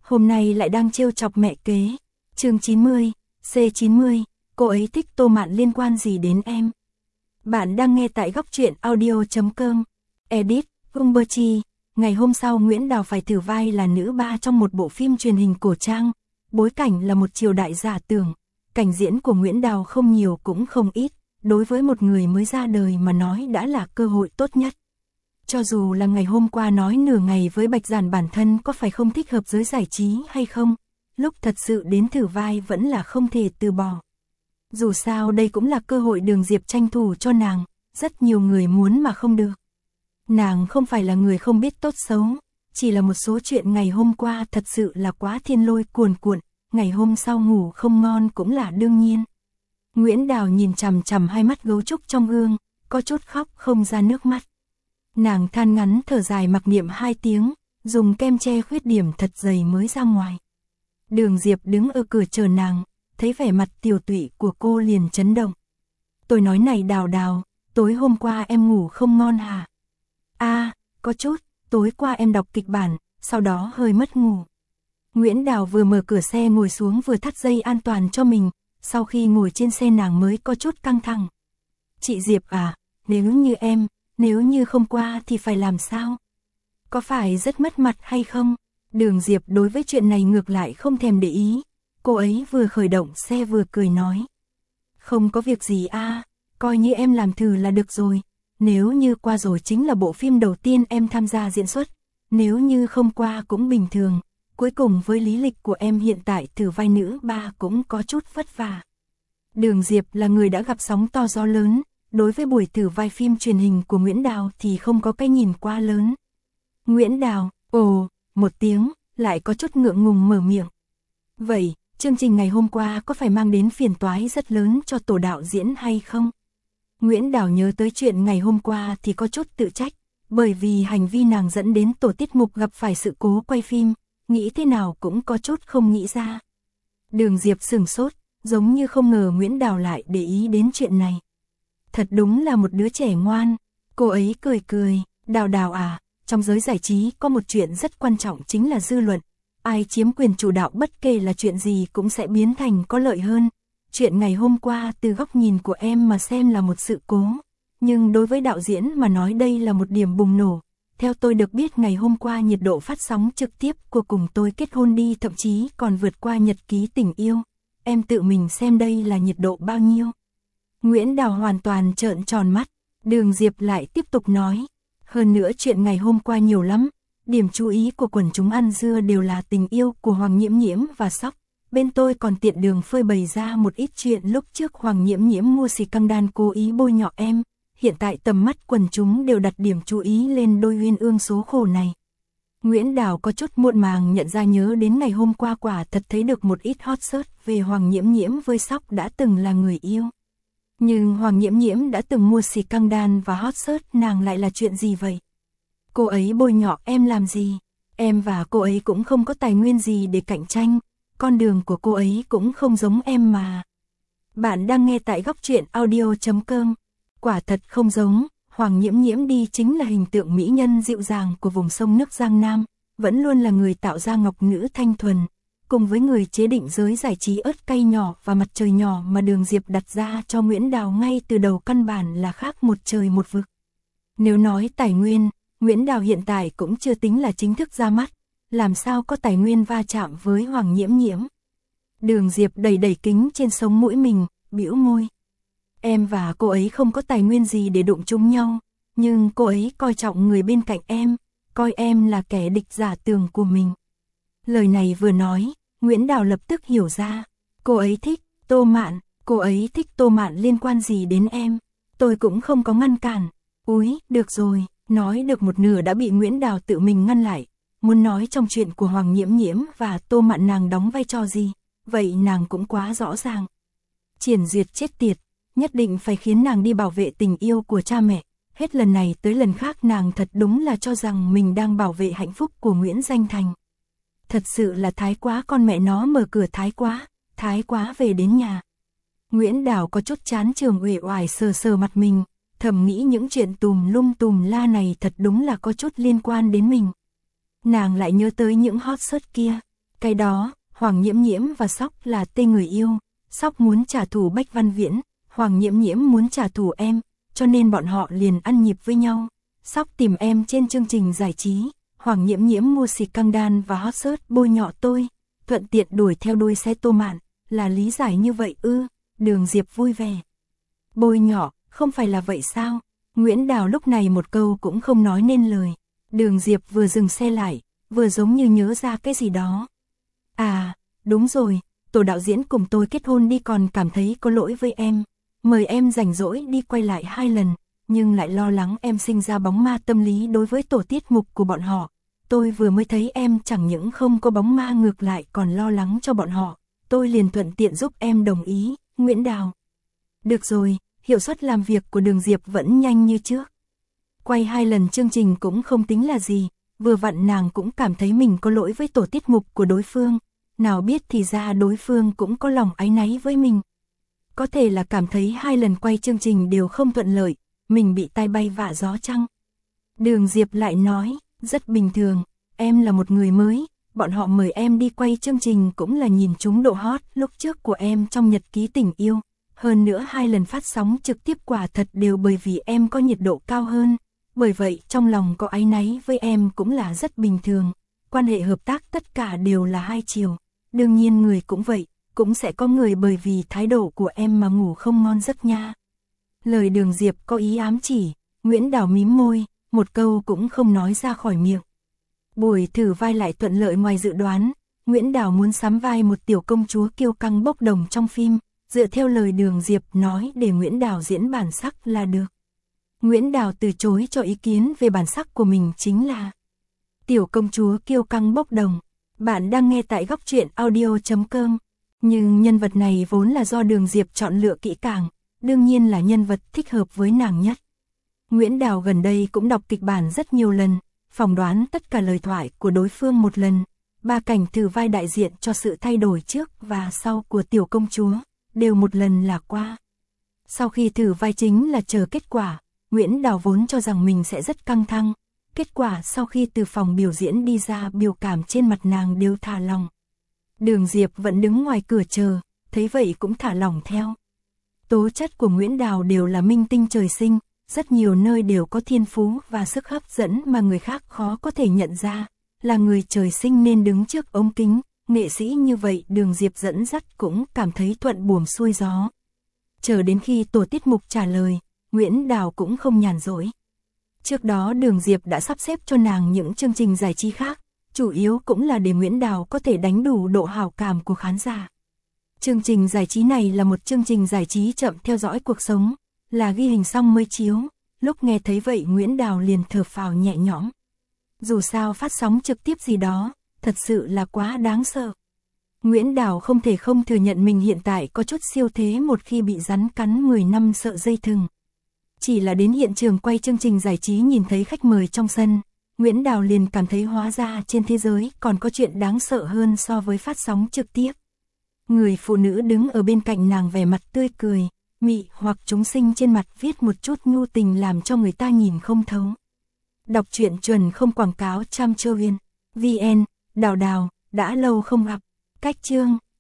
hôm nay lại đang trêu chọc mẹ kế. Chương 90, C90, cô ấy thích Tô Mạn liên quan gì đến em? Bạn đang nghe tại góc truyện audio.com. Edit, Humberchi. Ngày hôm sau Nguyễn Đào phải thử vai là nữ ba trong một bộ phim truyền hình cổ trang. Bối cảnh là một triều đại giả tưởng. Cảnh diễn của Nguyễn Đào không nhiều cũng không ít. Đối với một người mới ra đời mà nói đã là cơ hội tốt nhất. Cho dù là ngày hôm qua nói nửa ngày với Bạch Giản bản thân có phải không thích hợp giới giải trí hay không, lúc thật sự đến thử vai vẫn là không thể từ bỏ. Dù sao đây cũng là cơ hội Đường Diệp tranh thủ cho nàng, rất nhiều người muốn mà không được. Nàng không phải là người không biết tốt xấu, chỉ là một số chuyện ngày hôm qua thật sự là quá thiên lôi cuồn cuộn, ngày hôm sau ngủ không ngon cũng là đương nhiên. Nguyễn Đào nhìn chằm chằm hai mắt gấu trúc trong gương, có chút khóc không ra nước mắt. Nàng than ngắn thở dài mặc niệm 2 tiếng, dùng kem che khuyết điểm thật dày mới ra ngoài. Đường Diệp đứng ở cửa chờ nàng, thấy vẻ mặt tiều tụy của cô liền chấn động. Tôi nói này Đào Đào, tối hôm qua em ngủ không ngon hả? Có chút, tối qua em đọc kịch bản, sau đó hơi mất ngủ. Nguyễn Đào vừa mở cửa xe ngồi xuống vừa thắt dây an toàn cho mình, sau khi ngồi trên xe nàng mới có chút căng thẳng. Chị Diệp à, nếu như không qua thì phải làm sao? Có phải rất mất mặt hay không? Đường Diệp đối với chuyện này ngược lại không thèm để ý. Cô ấy vừa khởi động xe vừa cười nói. Không có việc gì coi như em làm thử là được rồi. Nếu như qua rồi chính là bộ phim đầu tiên em tham gia diễn xuất. Nếu như không qua cũng bình thường. Cuối cùng với lý lịch của em hiện tại thử vai nữ ba cũng có chút vất vả. Đường Diệp là người đã gặp sóng to gió lớn. Đối với buổi thử vai phim truyền hình của Nguyễn Đào thì không có cái nhìn quá lớn. Nguyễn Đào, một tiếng, lại có chút ngượng ngùng mở miệng. Vậy, chương trình ngày hôm qua có phải mang đến phiền toái rất lớn cho tổ đạo diễn hay không? Nguyễn Đào nhớ tới chuyện ngày hôm qua thì có chút tự trách, bởi vì hành vi nàng dẫn đến tổ tiết mục gặp phải sự cố quay phim, nghĩ thế nào cũng có chút không nghĩ ra. Đường Diệp sửng sốt, giống như không ngờ Nguyễn Đào lại để ý đến chuyện này. Thật đúng là một đứa trẻ ngoan. Cô ấy cười cười, Đào à, trong giới giải trí có một chuyện rất quan trọng chính là dư luận. Ai chiếm quyền chủ đạo bất kể là chuyện gì cũng sẽ biến thành có lợi hơn. Chuyện ngày hôm qua từ góc nhìn của em mà xem là một sự cố. Nhưng đối với đạo diễn mà nói đây là một điểm bùng nổ. Theo tôi được biết ngày hôm qua nhiệt độ phát sóng trực tiếp của Cùng Tôi Kết Hôn Đi thậm chí còn vượt qua Nhật Ký Tình Yêu. Em tự mình xem đây là nhiệt độ bao nhiêu. Nguyễn Đào hoàn toàn trợn tròn mắt, Đường Diệp lại tiếp tục nói. Hơn nữa chuyện ngày hôm qua nhiều lắm, điểm chú ý của quần chúng ăn dưa đều là tình yêu của Hoàng Nhiễm Nhiễm và Sóc. Bên tôi còn tiện đường phơi bày ra một ít chuyện lúc trước Hoàng Nhiễm Nhiễm mua xì căng đan cố ý bôi nhọ em. Hiện tại tầm mắt quần chúng đều đặt điểm chú ý lên đôi uyên ương số khổ này. Nguyễn Đào có chút muộn màng nhận ra nhớ đến ngày hôm qua quả thật thấy được một ít hot search về Hoàng Nhiễm Nhiễm với Sóc đã từng là người yêu. Nhưng Hoàng Nhiễm Nhiễm đã từng mua xì căng đan và hot search nàng lại là chuyện gì vậy? Cô ấy bôi nhọ em làm gì? Em và cô ấy cũng không có tài nguyên gì để cạnh tranh, con đường của cô ấy cũng không giống em mà. Bạn đang nghe tại góc truyện audio.com. Quả thật không giống, Hoàng Nhiễm Nhiễm đi chính là hình tượng mỹ nhân dịu dàng của vùng sông nước Giang Nam, vẫn luôn là người tạo ra ngọc nữ thanh thuần. Cùng với người chế định giới giải trí ớt cay nhỏ và mặt trời nhỏ mà Đường Diệp đặt ra cho Nguyễn Đào ngay từ đầu căn bản là khác một trời một vực. Nếu nói tài nguyên, Nguyễn Đào hiện tại cũng chưa tính là chính thức ra mắt, làm sao có tài nguyên va chạm với Hoàng Nhiễm Nhiễm. Đường Diệp đẩy đẩy kính trên sống mũi mình, bĩu môi. Em và cô ấy không có tài nguyên gì để đụng chung nhau, nhưng cô ấy coi trọng người bên cạnh em, coi em là kẻ địch giả tường của mình. Lời này vừa nói, Nguyễn Đào lập tức hiểu ra, cô ấy thích Tô Mạn, cô ấy thích Tô Mạn liên quan gì đến em, tôi cũng không có ngăn cản. Úi, được rồi, nói được một nửa đã bị Nguyễn Đào tự mình ngăn lại, muốn nói trong chuyện của Hoàng Nhiễm Nhiễm và Tô Mạn nàng đóng vai trò gì, vậy nàng cũng quá rõ ràng. Triển Duyệt chết tiệt, nhất định phải khiến nàng đi bảo vệ tình yêu của cha mẹ, hết lần này tới lần khác nàng thật đúng là cho rằng mình đang bảo vệ hạnh phúc của Nguyễn Danh Thành. Thật sự là thái quá, con mẹ nó mở cửa thái quá về đến nhà. Nguyễn Đào có chút chán trường uể oải sờ sờ mặt mình, thầm nghĩ những chuyện tùm lum tùm la này thật đúng là có chút liên quan đến mình. Nàng lại nhớ tới những hot search kia, Cái đó, Hoàng Nhiễm Nhiễm và Sóc là tên người yêu, Sóc muốn trả thù Bách Văn Viễn, Hoàng Nhiễm Nhiễm muốn trả thù em, cho nên bọn họ liền ăn nhịp với nhau. Sóc tìm em trên chương trình giải trí, Hoàng Nhiễm Nhiễm mua xịt căng đan và hot search bôi nhọ tôi, thuận tiện đuổi theo đuôi xe tô mạn, là lý giải như vậy ư? Đường Diệp vui vẻ. Bôi nhọ, không phải là vậy sao? Nguyễn Đào lúc này một câu cũng không nói nên lời. Đường Diệp vừa dừng xe lại, vừa giống như nhớ ra cái gì đó. À, đúng rồi, tổ đạo diễn cùng tôi kết hôn đi còn cảm thấy có lỗi với em. Mời em rảnh rỗi đi quay lại 2 lần, nhưng lại lo lắng em sinh ra bóng ma tâm lý đối với tổ tiết mục của bọn họ. Tôi vừa mới thấy em chẳng những không có bóng ma ngược lại còn lo lắng cho bọn họ. Tôi liền thuận tiện giúp em đồng ý, Nguyễn Đào. Được rồi, hiệu suất làm việc của Đường Diệp vẫn nhanh như trước. Quay 2 lần chương trình cũng không tính là gì, vừa vặn nàng cũng cảm thấy mình có lỗi với tổ tiết mục của đối phương. Nào biết thì ra đối phương cũng có lòng áy náy với mình. Có thể là cảm thấy 2 lần quay chương trình đều không thuận lợi, mình bị tai bay vạ gió chăng? Đường Diệp lại nói, rất bình thường, em là một người mới, bọn họ mời em đi quay chương trình cũng là nhìn trúng độ hot lúc trước của em trong nhật ký tình yêu. Hơn nữa 2 lần phát sóng trực tiếp quả thật đều bởi vì em có nhiệt độ cao hơn, bởi vậy trong lòng có áy náy với em cũng là rất bình thường. Quan hệ hợp tác tất cả đều là hai chiều, đương nhiên người cũng vậy, cũng sẽ có người bởi vì thái độ của em mà ngủ không ngon giấc nha. Lời Đường Diệp có ý ám chỉ, Nguyễn Đào mím môi, một câu cũng không nói ra khỏi miệng. Buổi thử vai lại thuận lợi ngoài dự đoán, Nguyễn Đào muốn sắm vai một tiểu công chúa kiêu căng bốc đồng trong phim, dựa theo lời Đường Diệp nói để Nguyễn Đào diễn bản sắc là được. Nguyễn Đào từ chối cho ý kiến về bản sắc của mình chính là tiểu công chúa kiêu căng bốc đồng. Bạn đang nghe tại góc truyện audio.com. Nhưng nhân vật này vốn là do Đường Diệp chọn lựa kỹ càng, đương nhiên là nhân vật thích hợp với nàng nhất. Nguyễn Đào gần đây cũng đọc kịch bản rất nhiều lần, phỏng đoán tất cả lời thoại của đối phương một lần. 3 cảnh thử vai đại diện cho sự thay đổi trước và sau của tiểu công chúa, đều một lần là qua. Sau khi thử vai chính là chờ kết quả, Nguyễn Đào vốn cho rằng mình sẽ rất căng thẳng. Kết quả sau khi từ phòng biểu diễn đi ra, biểu cảm trên mặt nàng đều thả lỏng. Đường Diệp vẫn đứng ngoài cửa chờ, thấy vậy cũng thả lỏng theo. Tố chất của Nguyễn Đào đều là minh tinh trời sinh, rất nhiều nơi đều có thiên phú và sức hấp dẫn mà người khác khó có thể nhận ra. Là người trời sinh nên đứng trước ống kính, nghệ sĩ như vậy Đường Diệp dẫn dắt cũng cảm thấy thuận buồm xuôi gió. Chờ đến khi tổ tiết mục trả lời, Nguyễn Đào cũng không nhàn rỗi. Trước đó Đường Diệp đã sắp xếp cho nàng những chương trình giải trí khác, chủ yếu cũng là để Nguyễn Đào có thể đánh đủ độ hảo cảm của khán giả. Chương trình giải trí này là một chương trình giải trí chậm theo dõi cuộc sống, là ghi hình xong mới chiếu. Lúc nghe thấy vậy Nguyễn Đào liền thở phào nhẹ nhõm. Dù sao phát sóng trực tiếp gì đó, thật sự là quá đáng sợ. Nguyễn Đào không thể không thừa nhận mình hiện tại có chút siêu thế một khi bị rắn cắn 10 năm sợ dây thừng. Chỉ là đến hiện trường quay chương trình giải trí nhìn thấy khách mời trong sân, Nguyễn Đào liền cảm thấy hóa ra trên thế giới còn có chuyện đáng sợ hơn so với phát sóng trực tiếp. Người phụ nữ đứng ở bên cạnh nàng vẻ mặt tươi cười, mị hoặc chúng sinh trên mặt viết một chút nhu tình làm cho người ta nhìn không thấu. Đọc truyện chuẩn không quảng cáo Cham Chơ Viên. VN, Đào Đào, đã lâu không gặp. Cách chương.